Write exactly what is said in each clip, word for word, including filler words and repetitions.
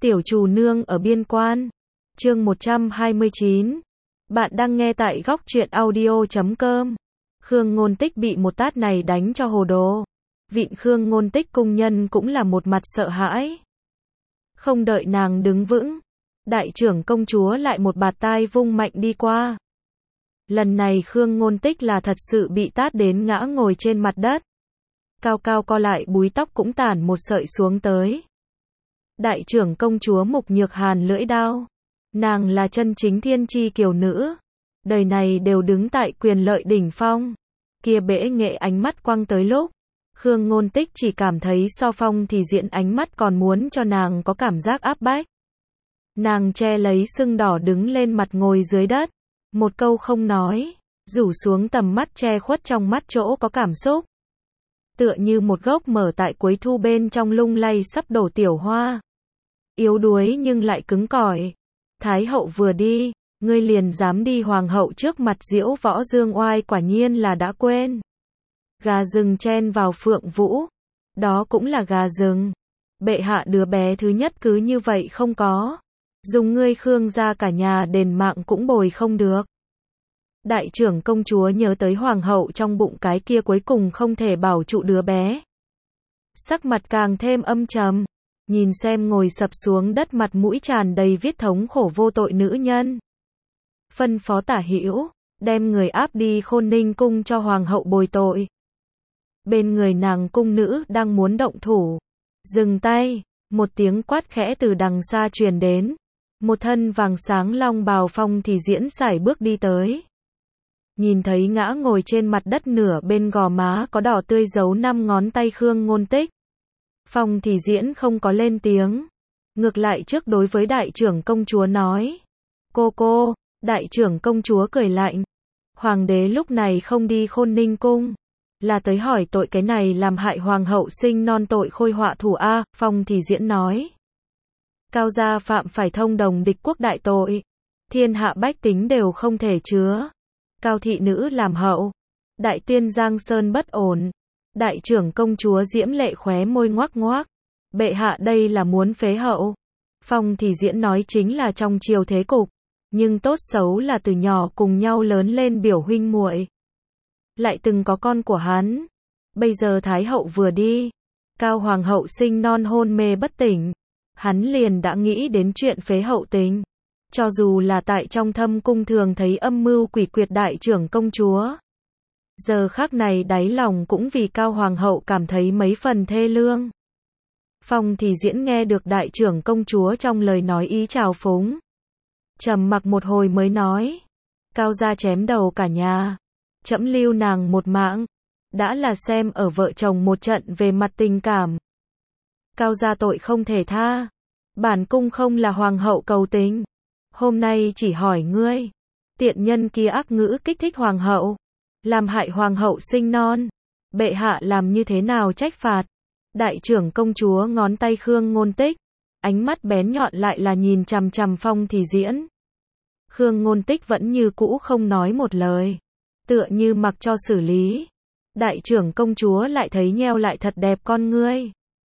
Tiểu Trù Nương ở biên quan. Chương một trăm hai mươi chín. Bạn đang nghe tại góc truyện audio chấm com. Khương Ngôn Tích bị một tát này đánh cho hồ đồ. Vịn Khương Ngôn Tích cung nhân cũng là một mặt sợ hãi. Không đợi nàng đứng vững, đại trưởng công chúa lại một bạt tai vung mạnh đi qua. Lần này Khương Ngôn Tích là thật sự bị tát đến ngã ngồi trên mặt đất. Cao cao co lại búi tóc cũng tản một sợi xuống tới. Đại trưởng công chúa Mục Nhược Hàn lưỡi đao. Nàng là chân chính thiên chi kiều nữ. Đời này đều đứng tại quyền lợi đỉnh phong. Kia bể nghệ ánh mắt quăng tới lúc. Khương Ngôn Tích chỉ cảm thấy so phong thì diễn ánh mắt còn muốn cho nàng có cảm giác áp bách. Nàng che lấy sưng đỏ đứng lên mặt ngồi dưới đất. Một câu không nói. Rủ xuống tầm mắt che khuất trong mắt chỗ có cảm xúc. Tựa như một gốc mở tại cuối thu bên trong lung lay sắp đổ tiểu hoa. Yếu đuối nhưng lại cứng cỏi. Thái hậu vừa đi, ngươi liền dám đi hoàng hậu trước mặt diễu võ dương oai, quả nhiên là đã quên. Gà rừng chen vào Phượng Vũ. Đó cũng là gà rừng. Bệ hạ đứa bé thứ nhất cứ như vậy không có. Dùng ngươi Khương gia cả nhà đền mạng cũng bồi không được. Đại trưởng công chúa nhớ tới hoàng hậu trong bụng cái kia cuối cùng không thể bảo trụ đứa bé. Sắc mặt càng thêm âm trầm. Nhìn xem ngồi sập xuống đất mặt mũi tràn đầy viết thống khổ vô tội nữ nhân. Phân phó Tả Hữu đem người áp đi Khôn Ninh cung cho hoàng hậu bồi tội. Bên người nàng cung nữ đang muốn động thủ. Dừng tay, một tiếng quát khẽ từ đằng xa truyền đến. Một thân vàng sáng long bào phong thì diễn sải bước đi tới. Nhìn thấy ngã ngồi trên mặt đất nửa bên gò má có đỏ tươi dấu năm ngón tay Khương Ngôn Tích. Phong thì diễn không có lên tiếng. Ngược lại trước đối với đại trưởng công chúa nói. Cô cô, đại trưởng công chúa cười lạnh. Hoàng đế lúc này không đi Khôn Ninh cung. Là tới hỏi tội cái này làm hại hoàng hậu sinh non tội khôi họa thủ A. Phong thì diễn nói. Cao gia phạm phải thông đồng địch quốc đại tội. Thiên hạ bách tính đều không thể chứa. Cao thị nữ làm hậu. Đại tuyên Giang Sơn bất ổn. Đại trưởng công chúa Diễm Lệ khóe môi ngoác ngoác. Bệ hạ đây là muốn phế hậu. Phong thì diễn nói chính là trong triều thế cục. Nhưng tốt xấu là từ nhỏ cùng nhau lớn lên biểu huynh muội. Lại từng có con của hắn. Bây giờ Thái hậu vừa đi. Cao hoàng hậu sinh non hôn mê bất tỉnh. Hắn liền đã nghĩ đến chuyện phế hậu tình. Cho dù là tại trong thâm cung thường thấy âm mưu quỷ quyệt đại trưởng công chúa. Giờ khắc này đáy lòng cũng vì Cao hoàng hậu cảm thấy mấy phần thê lương. Phong thì diễn nghe được đại trưởng công chúa trong lời nói ý trào phúng. Trầm mặc một hồi mới nói. Cao gia chém đầu cả nhà. Trẫm lưu nàng một mạng. Đã là xem ở vợ chồng một trận về mặt tình cảm. Cao gia tội không thể tha. Bản cung không là hoàng hậu cầu tình. Hôm nay chỉ hỏi ngươi. Tiện nhân kia ác ngữ kích thích hoàng hậu. Làm hại hoàng hậu sinh non. Bệ hạ làm như thế nào trách phạt. Đại trưởng công chúa ngón tay Khương Ngôn Tích. Ánh mắt bén nhọn lại là nhìn chằm chằm Phong thì diễn. Khương Ngôn Tích vẫn như cũ không nói một lời. Tựa như mặc cho xử lý. Đại trưởng công chúa lại thấy nheo lại thật đẹp con ngươi.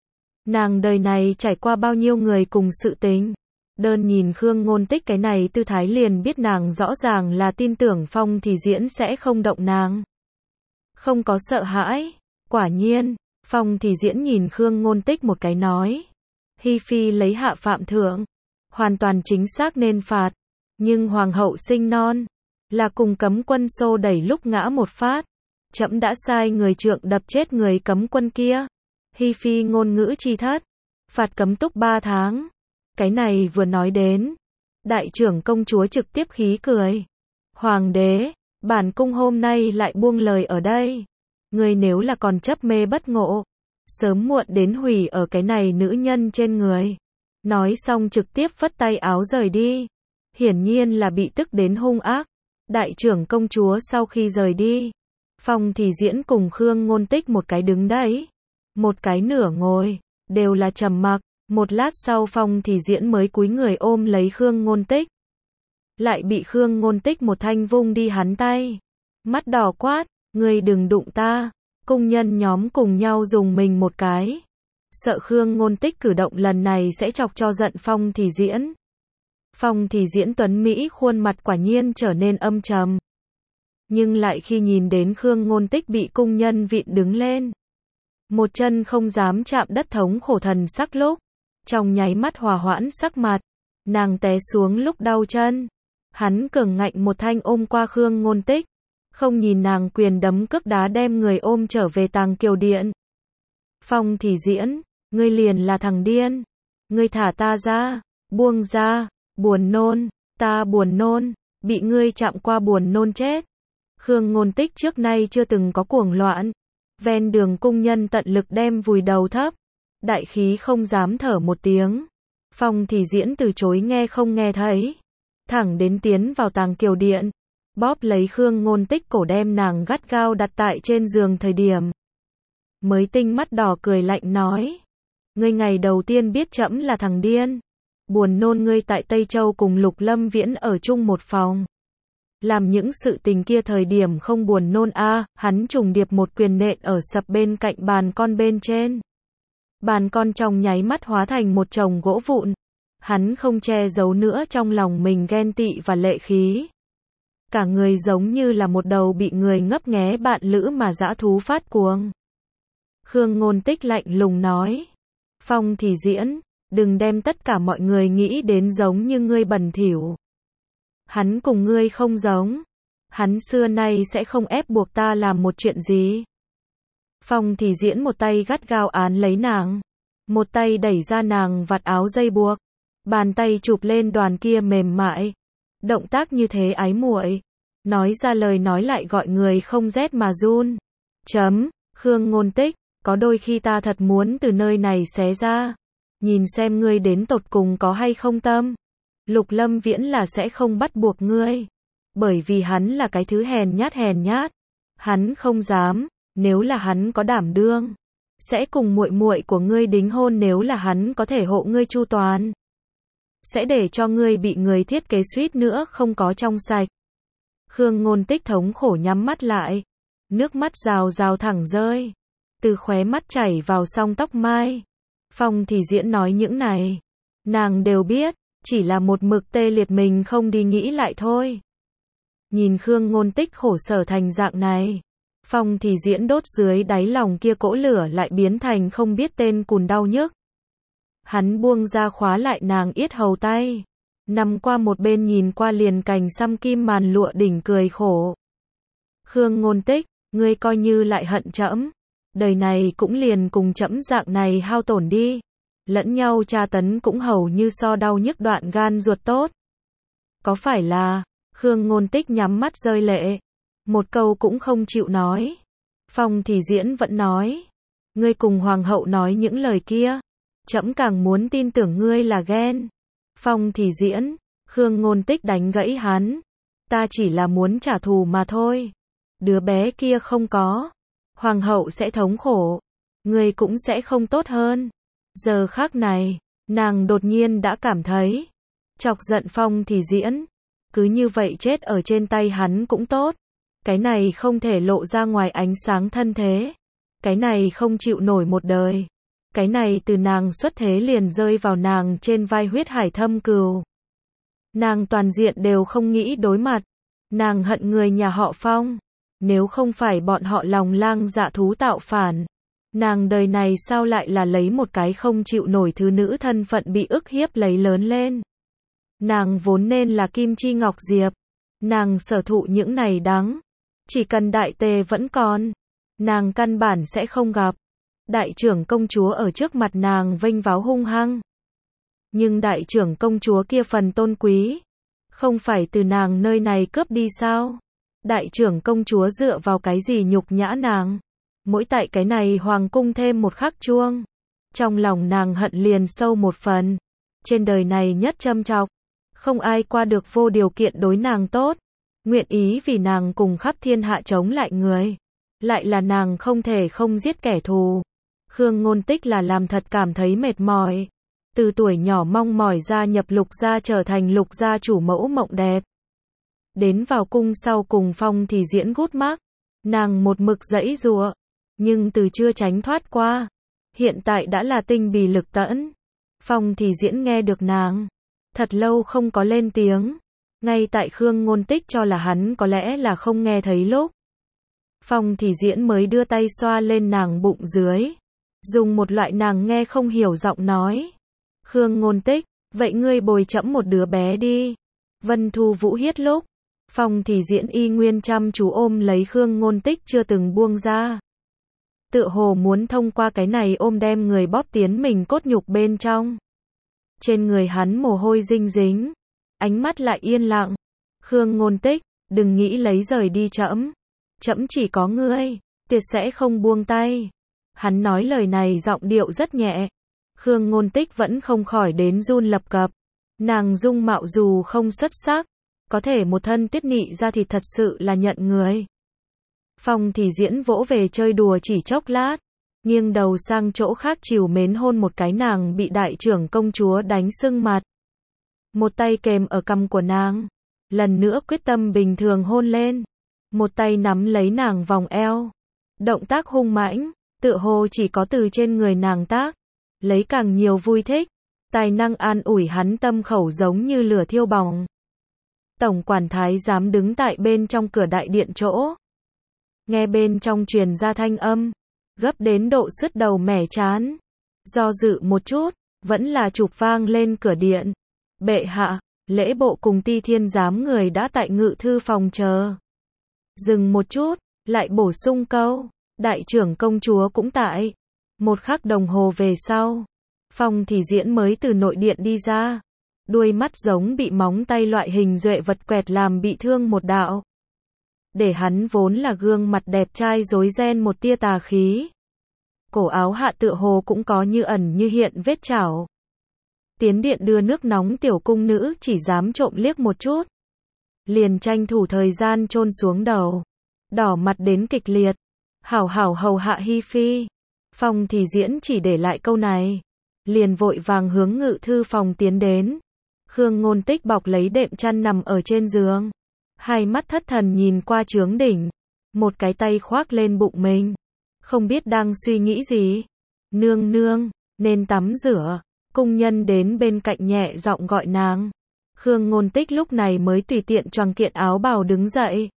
Nàng đời này trải qua bao nhiêu người cùng sự tình. Đơn nhìn Khương Ngôn Tích cái này tư thái liền biết nàng rõ ràng là tin tưởng Phong thì diễn sẽ không động nàng. Không có sợ hãi. Quả nhiên, Phong thì diễn nhìn Khương Ngôn Tích một cái nói. Hi phi lấy hạ phạm thượng. Hoàn toàn chính xác nên phạt. Nhưng hoàng hậu sinh non. Là cùng cấm quân xô đẩy lúc ngã một phát. Trẫm đã sai người trượng đập chết người cấm quân kia. Hi phi ngôn ngữ chi thất. Phạt cấm túc ba tháng. Cái này vừa nói đến. Đại trưởng công chúa trực tiếp khí cười. Hoàng đế, bản cung hôm nay lại buông lời ở đây. Người nếu là còn chấp mê bất ngộ. Sớm muộn đến hủy ở cái này nữ nhân trên người. Nói xong trực tiếp phất tay áo rời đi. Hiển nhiên là bị tức đến hung ác. Đại trưởng công chúa sau khi rời đi. Phong thì diễn cùng Khương Ngôn Tích một cái đứng đấy. Một cái nửa ngồi. Đều là trầm mặc. Một lát sau Phong thì diễn mới cúi người ôm lấy Khương Ngôn Tích. Lại bị Khương Ngôn Tích một thanh vung đi hắn tay. Mắt đỏ quát, ngươi đừng đụng ta. Cung nhân nhóm cùng nhau dùng mình một cái. sợ Khương Ngôn Tích cử động lần này sẽ chọc cho giận Phong Thì Diễn. Phong Thì Diễn tuấn Mỹ khuôn mặt quả nhiên trở nên âm trầm. Nhưng lại khi nhìn đến Khương Ngôn Tích bị cung nhân vịn đứng lên, một chân không dám chạm đất thống khổ thần sắc lúc, trong nháy mắt hòa hoãn sắc mặt, nàng té xuống lúc đau chân. Hắn cường ngạnh một thanh ôm qua Khương Ngôn Tích, không nhìn nàng quyền đấm cước đá đem người ôm trở về Tàng Kiều Điện. Phong Thì Diễn, ngươi liền là thằng điên, ngươi thả ta ra, buông ra, buồn nôn, ta buồn nôn, bị ngươi chạm qua buồn nôn chết. Khương Ngôn Tích trước nay chưa từng có cuồng loạn, ven đường cung nhân tận lực đem vùi đầu thấp, đại khí không dám thở một tiếng. Phong Thì Diễn từ chối nghe không nghe thấy, thẳng đến tiến vào Tàng Kiều Điện, bóp lấy Khương Ngôn Tích cổ đem nàng gắt gao đặt tại trên giường thời điểm, mới tinh mắt đỏ cười lạnh nói, ngươi ngày đầu tiên biết trẫm là thằng điên, buồn nôn ngươi tại Tây Châu cùng Lục Lâm Viễn ở chung một phòng, làm những sự tình kia thời điểm không buồn nôn a. À, hắn trùng điệp một quyền nện ở sập bên cạnh bàn con bên trên. Bàn con trong nháy mắt hóa thành một chồng gỗ vụn. Hắn không che giấu nữa trong lòng mình ghen tị và lệ khí. Cả người giống như là một đầu bị người ngấp nghé bạn lữ mà dã thú phát cuồng. Khương Ngôn Tích lạnh lùng nói, Phong Thì Diễn, đừng đem tất cả mọi người nghĩ đến giống như ngươi bẩn thỉu. Hắn cùng ngươi không giống. Hắn xưa nay sẽ không ép buộc ta làm một chuyện gì. Phong Thì Diễn một tay gắt gao án lấy nàng, một tay đẩy ra nàng vạt áo dây buộc, bàn tay chụp lên đoàn kia mềm mại. Động tác như thế ái muội, nói ra lời nói lại gọi người không rét mà run. Chấm, Khương Ngôn Tích, có đôi khi ta thật muốn từ nơi này xé ra, nhìn xem ngươi đến tột cùng có hay không tâm. Lục Lâm Viễn là sẽ không bắt buộc ngươi, bởi vì hắn là cái thứ hèn nhát hèn nhát. Hắn không dám, nếu là hắn có đảm đương, sẽ cùng muội muội của ngươi đính hôn nếu là hắn có thể hộ ngươi chu toàn. Sẽ để cho ngươi bị người thiết kế suýt nữa không có trong sạch. Khương Ngôn Tích thống khổ nhắm mắt lại, nước mắt rào rào thẳng rơi, từ khóe mắt chảy vào song tóc mai. Phong Thì Diễn nói những này, nàng đều biết, chỉ là một mực tê liệt mình không đi nghĩ lại thôi. Nhìn Khương Ngôn Tích khổ sở thành dạng này, Phong Thì Diễn đốt dưới đáy lòng kia cỗ lửa lại biến thành không biết tên cùn đau nhức. Hắn buông ra khóa lại nàng yết hầu tay, nằm qua một bên nhìn qua liền cành xăm kim màn lụa đỉnh cười khổ. Khương Ngôn Tích, ngươi coi như lại hận trẫm, đời này cũng liền cùng trẫm dạng này hao tổn đi. Lẫn nhau tra tấn cũng hầu như so đau nhức đoạn gan ruột tốt. Có phải là, Khương Ngôn Tích nhắm mắt rơi lệ, một câu cũng không chịu nói. Phong Thì Diễn vẫn nói, ngươi cùng hoàng hậu nói những lời kia, trẫm càng muốn tin tưởng ngươi là ghen. Phong Thì Diễn, Khương Ngôn Tích đánh gãy hắn, ta chỉ là muốn trả thù mà thôi. Đứa bé kia không có, hoàng hậu sẽ thống khổ, ngươi cũng sẽ không tốt hơn. Giờ khắc này, nàng đột nhiên đã cảm thấy, chọc giận Phong Thì Diễn, cứ như vậy chết ở trên tay hắn cũng tốt. Cái này không thể lộ ra ngoài ánh sáng thân thế, cái này không chịu nổi một đời, cái này từ nàng xuất thế liền rơi vào nàng trên vai huyết hải thâm cừu. Nàng toàn diện đều không nghĩ đối mặt, nàng hận người nhà họ Phong, nếu không phải bọn họ lòng lang dạ thú tạo phản, nàng đời này sao lại là lấy một cái không chịu nổi thứ nữ thân phận bị ức hiếp lấy lớn lên. Nàng vốn nên là Kim Chi Ngọc Diệp, nàng sở thụ những này đắng, chỉ cần đại tề vẫn còn, nàng căn bản sẽ không gặp. Đại trưởng công chúa ở trước mặt nàng vênh váo hung hăng, nhưng đại trưởng công chúa kia phần tôn quý, không phải từ nàng nơi này cướp đi sao? Đại trưởng công chúa dựa vào cái gì nhục nhã nàng? Mỗi tại cái này hoàng cung thêm một khắc chuông, trong lòng nàng hận liền sâu một phần. Trên đời này nhất châm chọc, không ai qua được vô điều kiện đối nàng tốt, nguyện ý vì nàng cùng khắp thiên hạ chống lại người, lại là nàng không thể không giết kẻ thù. Khương Ngôn Tích là làm thật cảm thấy mệt mỏi, từ tuổi nhỏ mong mỏi gia nhập Lục gia trở thành Lục gia chủ mẫu mộng đẹp. Đến vào cung sau cùng Phong Thì Diễn gút mắc, nàng một mực giãy giụa, nhưng từ chưa tránh thoát qua. hiện tại đã là tinh bì lực tẫn. Phong Thì Diễn nghe được nàng thật lâu không có lên tiếng, ngay tại Khương Ngôn Tích cho là hắn có lẽ là không nghe thấy lúc. Phong Thì Diễn mới đưa tay xoa lên nàng bụng dưới, dùng một loại nàng nghe không hiểu giọng nói. Khương Ngôn Tích, vậy ngươi bồi trẫm một đứa bé đi. Vân Thu Vũ hiết lúc, Phong Thì Diễn y nguyên chăm chú ôm lấy Khương Ngôn Tích chưa từng buông ra. Tựa hồ muốn thông qua cái này ôm đem người bóp tiến mình cốt nhục bên trong. Trên người hắn mồ hôi dinh dính, ánh mắt lại yên lặng. Khương Ngôn Tích, đừng nghĩ lấy rời đi trẫm. Trẫm chỉ có ngươi, tuyệt sẽ không buông tay. Hắn nói lời này giọng điệu rất nhẹ. Khương Ngôn Tích vẫn không khỏi đến run lập cập. Nàng dung mạo dù không xuất sắc, có thể một thân tiết nị ra thì thật sự là nhận người. Phong Thì Diễn vỗ về chơi đùa chỉ chốc lát, nghiêng đầu sang chỗ khác trìu mến hôn một cái nàng bị đại trưởng công chúa đánh sưng mặt. Một tay kềm ở cằm của nàng, lần nữa quyết tâm bình thường hôn lên. Một tay nắm lấy nàng vòng eo. Động tác hung mãnh, tựa hồ chỉ có từ trên người nàng tác, lấy càng nhiều vui thích, tài năng an ủi hắn tâm khẩu giống như lửa thiêu bỏng. Tổng quản thái giám đứng tại bên trong cửa đại điện chỗ. Nghe bên trong truyền ra thanh âm, gấp đến độ sứt đầu mẻ chán. Do dự một chút, vẫn là chụp vang lên cửa điện. Bệ hạ, lễ bộ cùng Ti Thiên giám người đã tại ngự thư phòng chờ. Dừng một chút, lại bổ sung câu, đại trưởng công chúa cũng tại. Một khắc đồng hồ về sau, Phong Thì Diễn mới từ nội điện đi ra. Đuôi mắt giống bị móng tay loại hình duệ vật quẹt làm bị thương một đạo. Để hắn vốn là gương mặt đẹp trai rối ren một tia tà khí. Cổ áo hạ tựa hồ cũng có như ẩn như hiện vết chảo. Tiến điện đưa nước nóng tiểu cung nữ chỉ dám trộm liếc một chút, liền tranh thủ thời gian chôn xuống đầu, đỏ mặt đến kịch liệt. Hảo hảo hầu hạ Hi Phi. Phong Thì Diễn chỉ để lại câu này, liền vội vàng hướng ngự thư phòng tiến đến. Khương Ngôn Tích bọc lấy đệm chăn nằm ở trên giường, hai mắt thất thần nhìn qua trướng đỉnh, một cái tay khoác lên bụng mình, không biết đang suy nghĩ gì. Nương nương, nên tắm rửa. Cung nhân đến bên cạnh nhẹ giọng gọi nàng. Khương Ngôn Tích lúc này mới tùy tiện choàng kiện áo bào đứng dậy.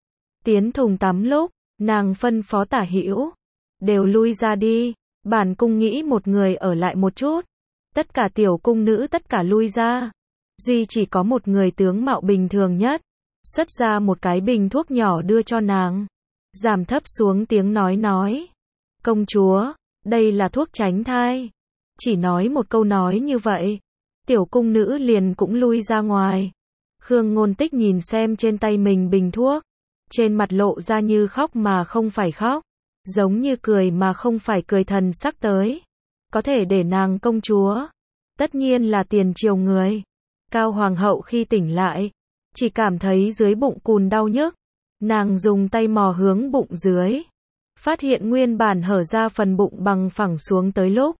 Tiến thùng tắm lúc, nàng phân phó Tả Hữu, đều lui ra đi, bản cung nghĩ một người ở lại một chút. Tất cả tiểu cung nữ tất cả lui ra. Duy chỉ có một người tướng mạo bình thường nhất, xuất ra một cái bình thuốc nhỏ đưa cho nàng. Giảm thấp xuống tiếng nói nói, công chúa, đây là thuốc tránh thai. Chỉ nói một câu nói như vậy, tiểu cung nữ liền cũng lui ra ngoài. Khương Ngôn Tích nhìn xem trên tay mình bình thuốc, trên mặt lộ ra như khóc mà không phải khóc, giống như cười mà không phải cười thần sắc tới. Có thể để nàng công chúa, tất nhiên là tiền triều người. Cao hoàng hậu khi tỉnh lại, chỉ cảm thấy dưới bụng cùn đau nhức. Nàng dùng tay mò hướng bụng dưới, phát hiện nguyên bản hở ra phần bụng bằng phẳng xuống tới lúc.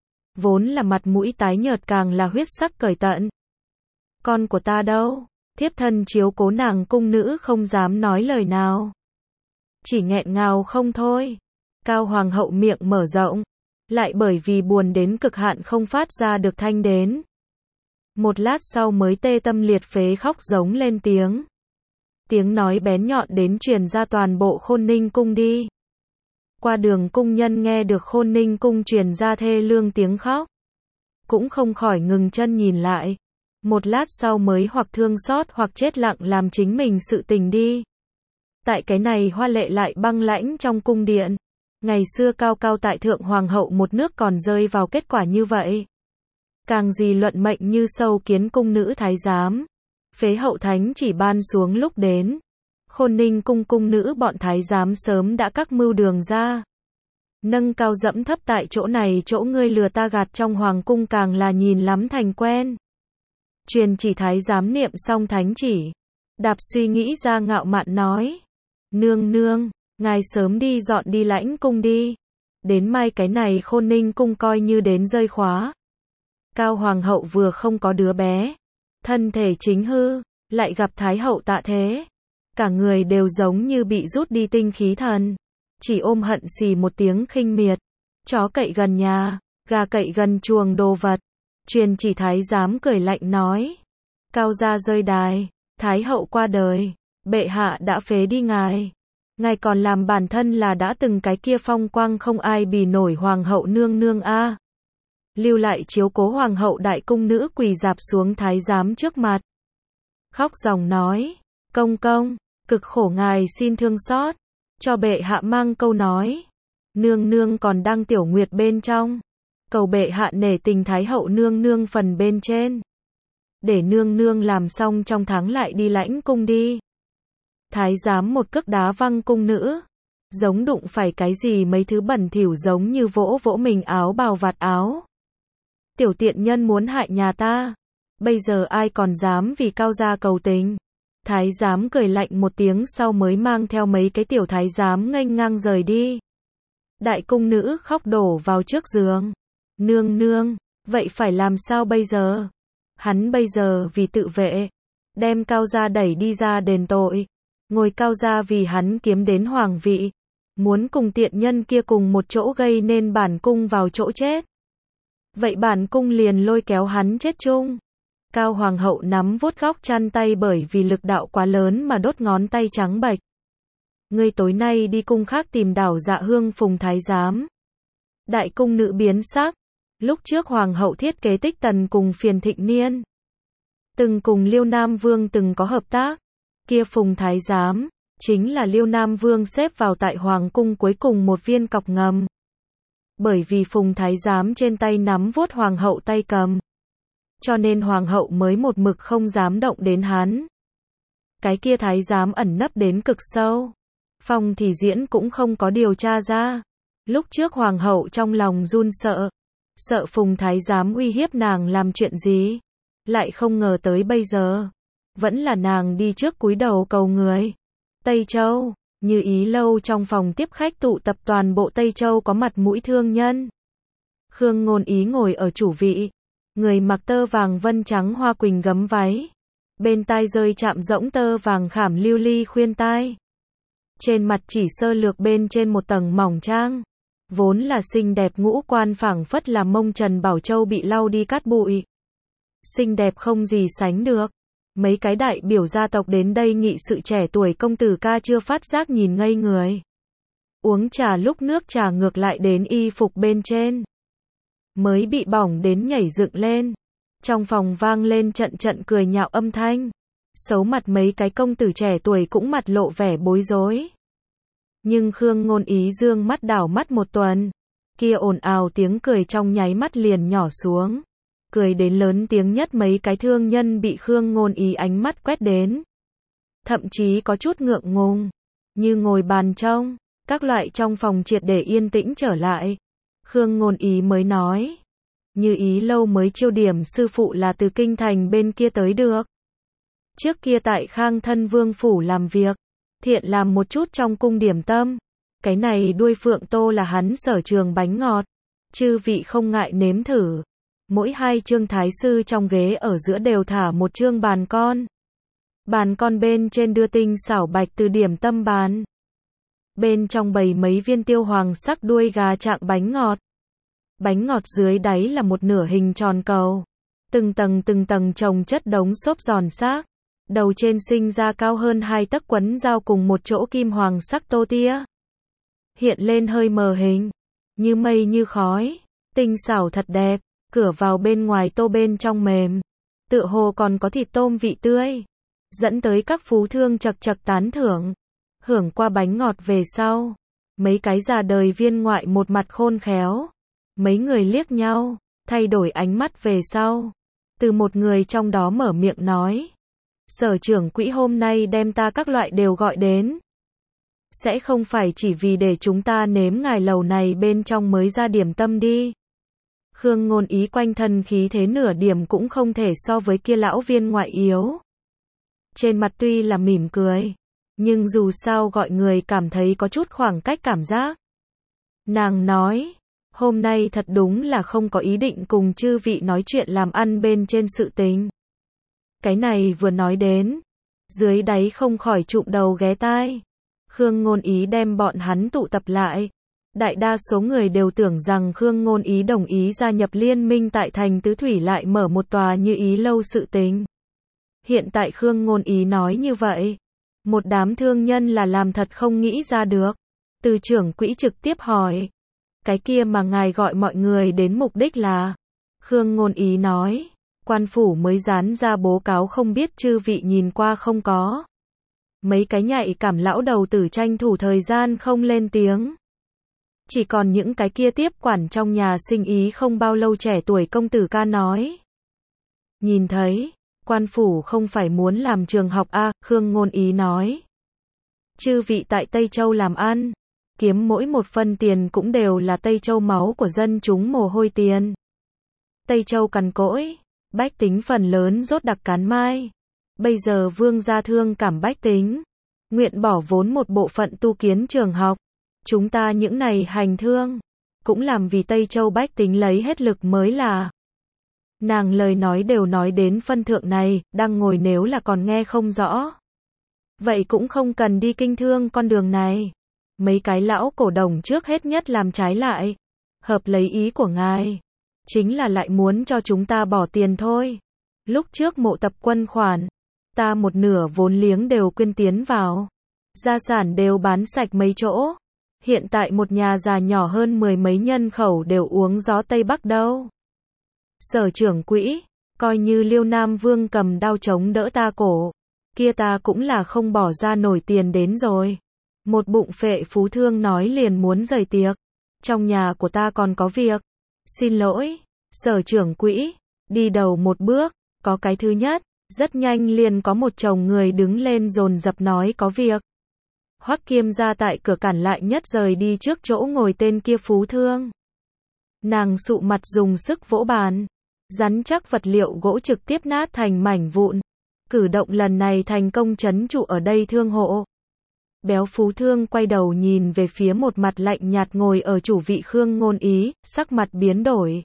Vốn là mặt mũi tái nhợt càng là huyết sắc cởi tận. Con của ta đâu? Thiếp thân chiếu cố nàng cung nữ không dám nói lời nào. Chỉ nghẹn ngào không thôi. Cao hoàng hậu miệng mở rộng, lại bởi vì buồn đến cực hạn không phát ra được thanh đến. Một lát sau mới tê tâm liệt phế khóc giống lên tiếng. Tiếng nói bén nhọn đến truyền ra toàn bộ Khôn Ninh cung đi. Qua đường cung nhân nghe được Khôn Ninh cung truyền ra thê lương tiếng khóc, cũng không khỏi ngừng chân nhìn lại. Một lát sau mới hoặc thương xót hoặc chết lặng làm chính mình sự tình đi. Tại cái này hoa lệ lại băng lãnh trong cung điện, ngày xưa cao cao tại thượng hoàng hậu một nước còn rơi vào kết quả như vậy. Càng gì luận mệnh như sâu kiến cung nữ thái giám, phế hậu thánh chỉ ban xuống lúc đến. Khôn Ninh cung cung nữ bọn thái giám sớm đã các mưu đường ra. Nâng cao dẫm thấp tại chỗ này chỗ ngươi lừa ta gạt trong hoàng cung càng là nhìn lắm thành quen. Truyền chỉ thái giám niệm xong thánh chỉ, đạp suy nghĩ ra ngạo mạn nói. Nương nương, ngài sớm đi dọn đi lãnh cung đi. Đến mai cái này Khôn Ninh cung coi như đến rơi khóa. Cao hoàng hậu vừa không có đứa bé, thân thể chính hư, lại gặp thái hậu tạ thế. Cả người đều giống như bị rút đi tinh khí thần, chỉ ôm hận xì một tiếng khinh miệt. Chó cậy gần nhà, gà cậy gần chuồng đồ vật. Truyền chỉ thái giám cười lạnh nói. Cao gia rơi đài, thái hậu qua đời, bệ hạ đã phế đi ngài. Ngài còn làm bản thân là đã từng cái kia phong quang không ai bì nổi hoàng hậu nương nương a. Lưu lại chiếu cố hoàng hậu đại cung nữ quỳ dạp xuống thái giám trước mặt. Khóc ròng nói, công công, cực khổ ngài xin thương xót, cho bệ hạ mang câu nói. Nương nương còn đang tiểu nguyệt bên trong, cầu bệ hạ nể tình thái hậu nương nương phần bên trên. Để nương nương làm xong trong tháng lại đi lãnh cung đi. Thái giám một cước đá văng cung nữ, giống đụng phải cái gì mấy thứ bẩn thỉu giống như vỗ vỗ mình áo bào vạt áo. Tiểu tiện nhân muốn hại nhà ta, bây giờ ai còn dám vì Cao gia cầu tình. Thái giám cười lạnh một tiếng sau mới mang theo mấy cái tiểu thái giám nghênh ngang rời đi. Đại cung nữ khóc đổ vào trước giường. Nương nương, vậy phải làm sao bây giờ? Hắn bây giờ vì tự vệ, đem Cao gia đẩy đi ra đền tội. Ngồi Cao gia vì hắn kiếm đến hoàng vị, muốn cùng tiện nhân kia cùng một chỗ gây nên bản cung vào chỗ chết. Vậy bản cung liền lôi kéo hắn chết chung. Cao hoàng hậu nắm vuốt góc chăn tay bởi vì lực đạo quá lớn mà đốt ngón tay trắng bệch. Ngươi tối nay đi cung khác tìm đảo Dạ Hương phùng thái giám. Đại cung nữ biến sắc. Lúc trước hoàng hậu thiết kế Tích Tần cùng Phiền Thịnh Niên, từng cùng Liêu Nam Vương từng có hợp tác. Kia phùng thái giám, chính là Liêu Nam Vương xếp vào tại hoàng cung cuối cùng một viên cọc ngầm. Bởi vì phùng thái giám trên tay nắm vuốt hoàng hậu tay cầm, cho nên hoàng hậu mới một mực không dám động đến hắn. Cái kia thái giám ẩn nấp đến cực sâu, phong thì diễn cũng không có điều tra ra. Lúc trước hoàng hậu trong lòng run sợ, sợ phùng thái giám uy hiếp nàng làm chuyện gì, lại không ngờ tới bây giờ, vẫn là nàng đi trước cúi đầu cầu người. Tây Châu, Như Ý lâu trong phòng tiếp khách tụ tập toàn bộ Tây Châu có mặt mũi thương nhân. Khương Ngôn Ý ngồi ở chủ vị, người mặc tơ vàng vân trắng hoa quỳnh gấm váy, bên tai rơi chạm rỗng tơ vàng khảm lưu ly khuyên tai. Trên mặt chỉ sơ lược bên trên một tầng mỏng trang, vốn là xinh đẹp ngũ quan phảng phất là mông Trần Bảo Châu bị lau đi cát bụi. Xinh đẹp không gì sánh được. Mấy cái đại biểu gia tộc đến đây nghị sự trẻ tuổi công tử ca chưa phát giác nhìn ngây người. Uống trà lúc nước trà ngược lại đến y phục bên trên, mới bị bỏng đến nhảy dựng lên. Trong phòng vang lên trận trận cười nhạo âm thanh. Xấu mặt mấy cái công tử trẻ tuổi cũng mặt lộ vẻ bối rối. Nhưng Khương Ngôn Ý dương mắt đảo mắt một tuần, kia ồn ào tiếng cười trong nháy mắt liền nhỏ xuống. Cười đến lớn tiếng nhất mấy cái thương nhân bị Khương Ngôn Ý ánh mắt quét đến. Thậm chí có chút ngượng ngùng, như ngồi bàn trông, các loại trong phòng triệt để yên tĩnh trở lại. Khương Ngôn Ý mới nói, Như Ý lâu mới chiêu điểm sư phụ là từ kinh thành bên kia tới được. Trước kia tại Khang Thân Vương phủ làm việc, thiện làm một chút trong cung điểm tâm. Cái này đuôi phượng tô là hắn sở trường bánh ngọt, chư vị không ngại nếm thử. Mỗi hai chương thái sư trong ghế ở giữa đều thả một chương bàn con. Bàn con bên trên đưa tinh xảo bạch từ điểm tâm bàn. Bên trong bày mấy viên tiêu hoàng sắc đuôi gà trạng bánh ngọt. Bánh ngọt dưới đáy là một nửa hình tròn cầu. Từng tầng từng tầng chồng chất đống xốp giòn xác. Đầu trên sinh ra cao hơn hai tấc quấn dao cùng một chỗ kim hoàng sắc tô tia. Hiện lên hơi mờ hình, như mây như khói, tinh xảo thật đẹp. Cửa vào bên ngoài tô bên trong mềm, tựa hồ còn có thịt tôm vị tươi, dẫn tới các phú thương chật chật tán thưởng. Hưởng qua bánh ngọt về sau, mấy cái già đời viên ngoại một mặt khôn khéo. Mấy người liếc nhau, thay đổi ánh mắt về sau. Từ một người trong đó mở miệng nói, sở trưởng quỹ hôm nay đem ta các loại đều gọi đến. Sẽ không phải chỉ vì để chúng ta nếm ngài lầu này bên trong mới ra điểm tâm đi. Khương Ngôn Ý quanh thân khí thế nửa điểm cũng không thể so với kia lão viên ngoại yếu. Trên mặt tuy là mỉm cười, nhưng dù sao gọi người cảm thấy có chút khoảng cách cảm giác. Nàng nói, hôm nay thật đúng là không có ý định cùng chư vị nói chuyện làm ăn bên trên sự tình. Cái này vừa nói đến, dưới đáy không khỏi trụm đầu ghé tai. Khương Ngôn Ý đem bọn hắn tụ tập lại, Đại đa số người đều tưởng rằng Khương Ngôn Ý đồng ý gia nhập liên minh tại thành Tứ Thủy lại mở một tòa Như Ý lâu sự tình. Hiện tại Khương Ngôn Ý nói như vậy, một đám thương nhân là làm thật không nghĩ ra được. Từ trưởng quỹ trực tiếp hỏi, cái kia mà ngài gọi mọi người đến mục đích là? Khương Ngôn Ý nói, quan phủ mới dán ra bố cáo không biết chư vị nhìn qua không có. Mấy cái nhạy cảm lão đầu tử tranh thủ thời gian không lên tiếng. Chỉ còn những cái kia tiếp quản trong nhà sinh ý không bao lâu trẻ tuổi công tử ca nói. Nhìn thấy, quan phủ không phải muốn làm trường học a, Khương Ngôn Ý nói. Chư vị tại Tây Châu làm ăn, kiếm mỗi một phân tiền cũng đều là Tây Châu máu của dân chúng mồ hôi tiền. Tây Châu cằn cỗi, bách tính phần lớn rốt đặc cán mai. Bây giờ vương gia thương cảm bách tính, nguyện bỏ vốn một bộ phận tu kiến trường học. Chúng ta những này hành thương, cũng làm vì Tây Châu bách tính lấy hết lực mới là. Nàng lời nói đều nói đến phân thượng này, đang ngồi nếu là còn nghe không rõ. Vậy cũng không cần đi kinh thương con đường này. Mấy cái lão cổ đồng trước hết nhất làm trái lại. Hợp lấy ý của ngài, chính là lại muốn cho chúng ta bỏ tiền thôi. Lúc trước mộ tập quân khoản, ta một nửa vốn liếng đều quyên tiến vào. Gia sản đều bán sạch mấy chỗ. Hiện tại một nhà già nhỏ hơn mười mấy nhân khẩu đều uống gió Tây Bắc đâu. Sở trưởng quỹ, coi như Liêu Nam Vương cầm đao chống đỡ ta cổ, kia ta cũng là không bỏ ra nổi tiền đến rồi. Một bụng phệ phú thương nói liền muốn rời tiệc. Trong nhà của ta còn có việc. Xin lỗi, sở trưởng quỹ, đi đầu một bước, có cái thứ nhất, rất nhanh liền có một chồng người đứng lên dồn dập nói có việc. Hoắc Kiêm ra tại cửa cản lại nhất rời đi trước chỗ ngồi tên kia phú thương. Nàng sụ mặt dùng sức vỗ bàn, rắn chắc vật liệu gỗ trực tiếp nát thành mảnh vụn. Cử động lần này thành công trấn trụ ở đây thương hộ. Béo phú thương quay đầu nhìn về phía một mặt lạnh nhạt ngồi ở chủ vị Khương Ngôn Ý, sắc mặt biến đổi.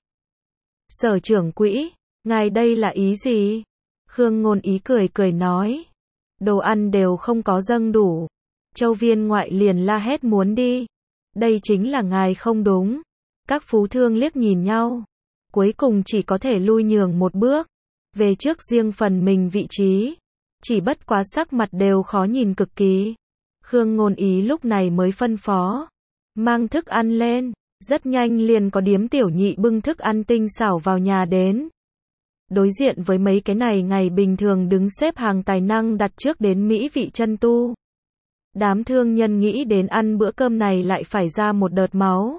Sở trưởng quỹ, ngài đây là ý gì? Khương Ngôn Ý cười cười nói. Đồ ăn đều không có dâng đủ. Châu viên ngoại liền la hét muốn đi. Đây chính là ngài không đúng. Các phú thương liếc nhìn nhau. Cuối cùng chỉ có thể lui nhường một bước. Về trước riêng phần mình vị trí. Chỉ bất quá sắc mặt đều khó nhìn cực kỳ. Khương Ngôn Ý lúc này mới phân phó. Mang thức ăn lên. Rất nhanh liền có điếm tiểu nhị bưng thức ăn tinh xảo vào nhà đến. Đối diện với mấy cái này ngày bình thường đứng xếp hàng tài năng đặt trước đến mỹ vị chân tu. Đám thương nhân nghĩ đến ăn bữa cơm này lại phải ra một đợt máu.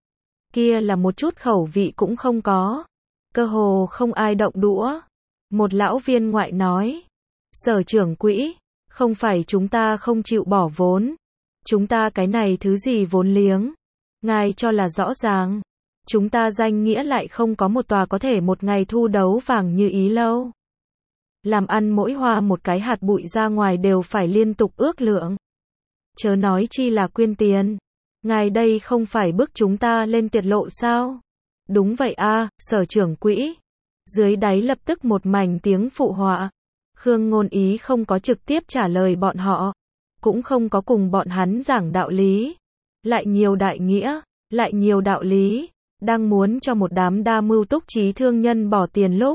Kia là một chút khẩu vị cũng không có. Cơ hồ không ai động đũa. Một lão viên ngoại nói. Sở trưởng quỹ, không phải chúng ta không chịu bỏ vốn. Chúng ta cái này thứ gì vốn liếng. Ngài cho là rõ ràng. Chúng ta danh nghĩa lại không có một tòa có thể một ngày thu đấu vàng Như Ý lâu. Làm ăn mỗi hoa một cái hạt bụi ra ngoài đều phải liên tục ước lượng. Chớ nói chi là quyên tiền. Ngài đây không phải bức chúng ta lên tiệt lộ sao? Đúng vậy a, sở trưởng quỹ. Dưới đáy lập tức một mảnh tiếng phụ họa. Khương Ngôn Ý không có trực tiếp trả lời bọn họ. Cũng không có cùng bọn hắn giảng đạo lý. Lại nhiều đại nghĩa, lại nhiều đạo lý. Đang muốn cho một đám đa mưu túc trí thương nhân bỏ tiền lúc.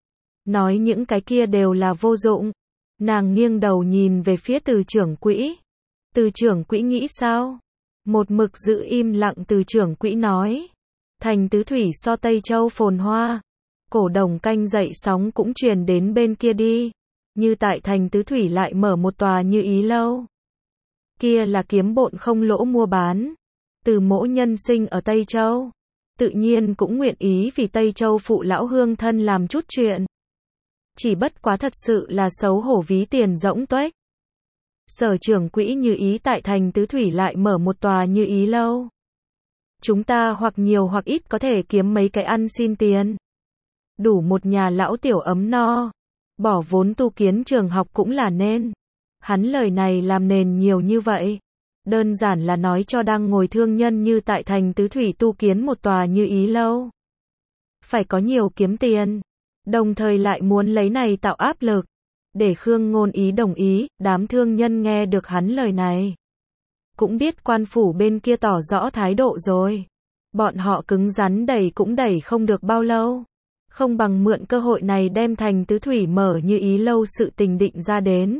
Nói những cái kia đều là vô dụng. Nàng nghiêng đầu nhìn về phía từ trưởng quỹ. Từ trưởng quỹ nghĩ sao? Một mực giữ im lặng từ trưởng quỹ nói. Thành Tứ Thủy so Tây Châu phồn hoa. Cổ đồng canh dậy sóng cũng truyền đến bên kia đi. Như tại thành Tứ Thủy lại mở một tòa Như Ý lâu. Kia là kiếm bộn không lỗ mua bán. Từ mỗ nhân sinh ở Tây Châu. Tự nhiên cũng nguyện ý vì Tây Châu phụ lão hương thân làm chút chuyện. Chỉ bất quá thật sự là xấu hổ ví tiền rỗng tuếch. Sở trưởng quỹ Như Ý tại thành Tứ Thủy lại mở một tòa Như Ý lâu. Chúng ta hoặc nhiều hoặc ít có thể kiếm mấy cái ăn xin tiền. Đủ một nhà lão tiểu ấm no. Bỏ vốn tu kiến trường học cũng là nên. Hắn lời này làm nền nhiều như vậy. Đơn giản là nói cho đang ngồi thương nhân như tại thành Tứ Thủy tu kiến một tòa Như Ý lâu. Phải có nhiều kiếm tiền. Đồng thời lại muốn lấy này tạo áp lực. Để Khương Ngôn Ý đồng ý, đám thương nhân nghe được hắn lời này. cũng biết quan phủ bên kia tỏ rõ thái độ rồi. Bọn họ cứng rắn đẩy cũng đẩy không được bao lâu. Không bằng mượn cơ hội này đem Thành Tứ Thủy mở như ý lâu sự tình định ra đến.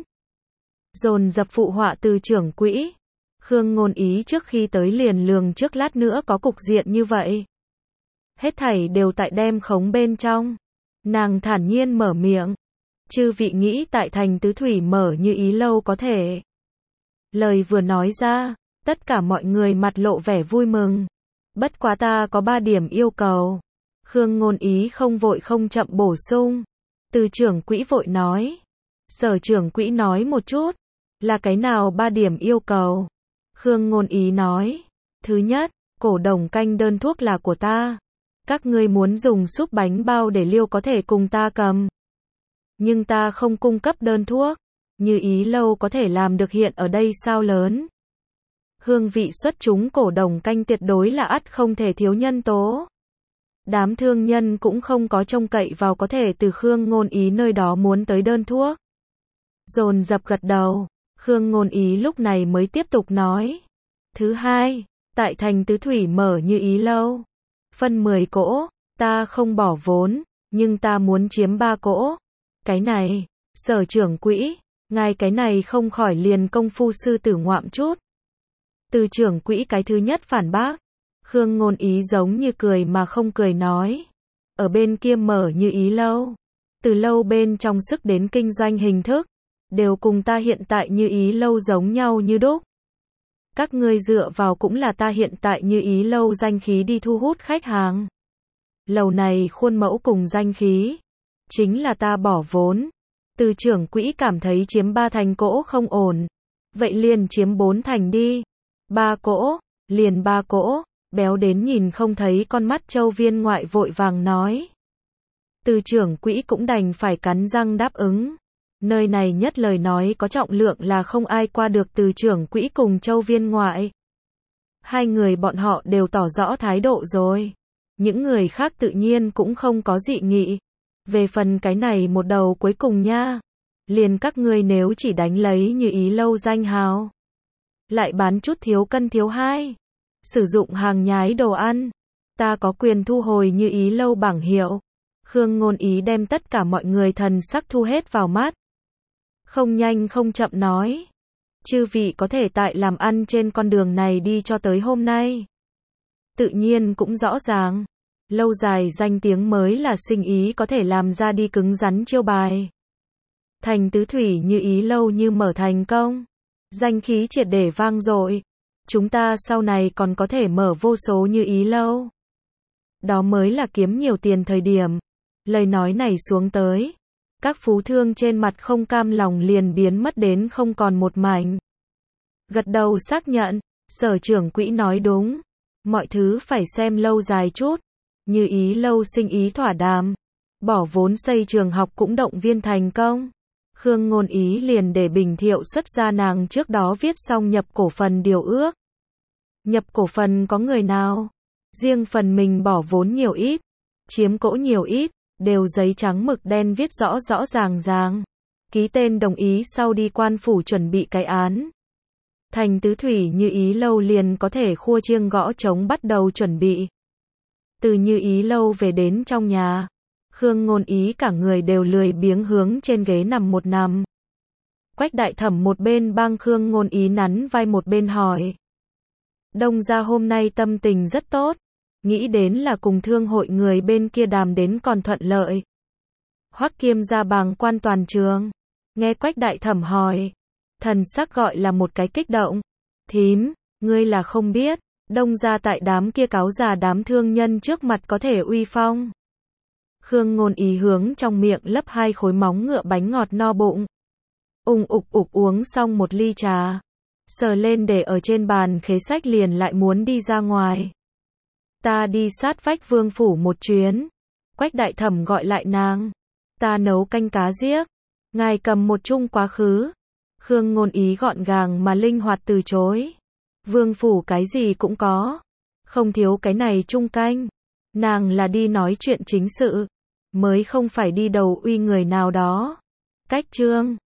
Dồn dập phụ họa từ trưởng quỹ. Khương Ngôn Ý trước khi tới liền lường trước lát nữa có cục diện như vậy. Hết thảy đều tại đem khống bên trong. Nàng thản nhiên mở miệng. Chư vị nghĩ tại Thành Tứ Thủy mở như ý lâu có thể. Lời vừa nói ra, tất cả mọi người mặt lộ vẻ vui mừng. Bất quá ta có ba điểm yêu cầu. Khương Ngôn Ý không vội không chậm bổ sung. Từ trưởng quỹ vội nói. Sở trưởng quỹ nói một chút. Là cái nào ba điểm yêu cầu? Khương Ngôn Ý nói. Thứ nhất, cổ đồng canh đơn thuốc là của ta. Các ngươi muốn dùng súp bánh bao để liêu có thể cùng ta cầm. Nhưng ta không cung cấp đơn thuốc. Như ý lâu có thể làm được hiện ở đây sao lớn. Hương vị xuất chúng cổ đồng canh tuyệt đối là ắt không thể thiếu nhân tố. Đám thương nhân cũng không có trông cậy vào có thể từ Khương Ngôn Ý nơi đó muốn tới đơn thuốc. Dồn dập gật đầu, Khương Ngôn Ý lúc này mới tiếp tục nói. Thứ hai, tại Thành Tứ Thủy mở như ý lâu. Phân mười cỗ, ta không bỏ vốn, nhưng ta muốn chiếm ba cỗ. Cái này, sở trưởng quỹ, ngài cái này không khỏi liền công phu sư tử ngoạm chút. Từ trưởng quỹ cái thứ nhất phản bác. Khương Ngôn Ý giống như cười mà không cười nói. Ở bên kia mở như ý lâu. Từ lâu bên trong sức đến kinh doanh hình thức. Đều cùng ta hiện tại như ý lâu giống nhau như đúc. Các ngươi dựa vào cũng là ta hiện tại như ý lâu danh khí đi thu hút khách hàng. Lầu này khuôn mẫu cùng danh khí. Chính là ta bỏ vốn. Từ trưởng quỹ cảm thấy chiếm ba thành cỗ không ổn. Vậy liền chiếm bốn thành đi. Ba cỗ, liền ba cỗ. Béo đến nhìn không thấy con mắt Châu Viên Ngoại vội vàng nói. Từ trưởng quỹ cũng đành phải cắn răng đáp ứng. Nơi này nhất lời nói có trọng lượng là không ai qua được từ trưởng quỹ cùng Châu Viên Ngoại. Hai người bọn họ đều tỏ rõ thái độ rồi. Những người khác tự nhiên cũng không có dị nghị. Về phần cái này một đầu cuối cùng nha. Liền các ngươi nếu chỉ đánh lấy như ý lâu danh hào. Lại bán chút thiếu cân thiếu hai. Sử dụng hàng nhái đồ ăn. Ta có quyền thu hồi như ý lâu bảng hiệu. Khương Ngôn Ý đem tất cả mọi người thần sắc thu hết vào mắt. Không nhanh không chậm nói. Chư vị có thể tại làm ăn trên con đường này đi cho tới hôm nay. Tự nhiên cũng rõ ràng. Lâu dài danh tiếng mới là sinh ý có thể làm ra đi cứng rắn chiêu bài. Thành Tứ Thủy như ý lâu như mở thành công. Danh khí triệt để vang dội. Chúng ta sau này còn có thể mở vô số như ý lâu. Đó mới là kiếm nhiều tiền thời điểm. Lời nói này xuống tới. Các phú thương trên mặt không cam lòng liền biến mất đến không còn một mảnh. Gật đầu xác nhận. Sở trưởng quỹ nói đúng. Mọi thứ phải xem lâu dài chút. Như ý lâu sinh ý thỏa đàm. Bỏ vốn xây trường học cũng động viên thành công. Khương Ngôn Ý liền để Bình Thiệu xuất ra nàng trước đó viết xong nhập cổ phần điều ước. Nhập cổ phần có người nào? Riêng phần mình bỏ vốn nhiều ít, chiếm cỗ nhiều ít, đều giấy trắng mực đen viết rõ rõ ràng ràng. Ký tên đồng ý sau đi quan phủ chuẩn bị cái án. Thành Tứ Thủy như ý lâu liền có thể khua chiêng gõ trống bắt đầu chuẩn bị. Từ như ý lâu về đến trong nhà. Khương Ngôn Ý cả người đều lười biếng hướng trên ghế nằm một nằm. Quách đại thẩm một bên bang Khương Ngôn Ý nắn vai một bên hỏi. Đông gia hôm nay tâm tình rất tốt. Nghĩ đến là cùng thương hội người bên kia đàm đến còn thuận lợi. Hoắc Kiêm gia bàng quan toàn trường. Nghe Quách đại thẩm hỏi. Thần sắc gọi là một cái kích động. Thím, ngươi là không biết. Đông gia tại đám kia cáo già đám thương nhân trước mặt có thể uy phong. Khương Ngôn Ý hướng trong miệng lấp hai khối móng ngựa bánh ngọt no bụng. Ung ục ục uống xong một ly trà. Sờ lên để ở trên bàn khế sách liền lại muốn đi ra ngoài. Ta đi sát vách vương phủ một chuyến. Quách đại thẩm gọi lại nàng. Ta nấu canh cá giếc. Ngài cầm một chung quá khứ. Khương Ngôn Ý gọn gàng mà linh hoạt từ chối. Vương phủ cái gì cũng có. Không thiếu cái này chung canh. Nàng là đi nói chuyện chính sự. Mới không phải đi đầu uy người nào đó. Cách chương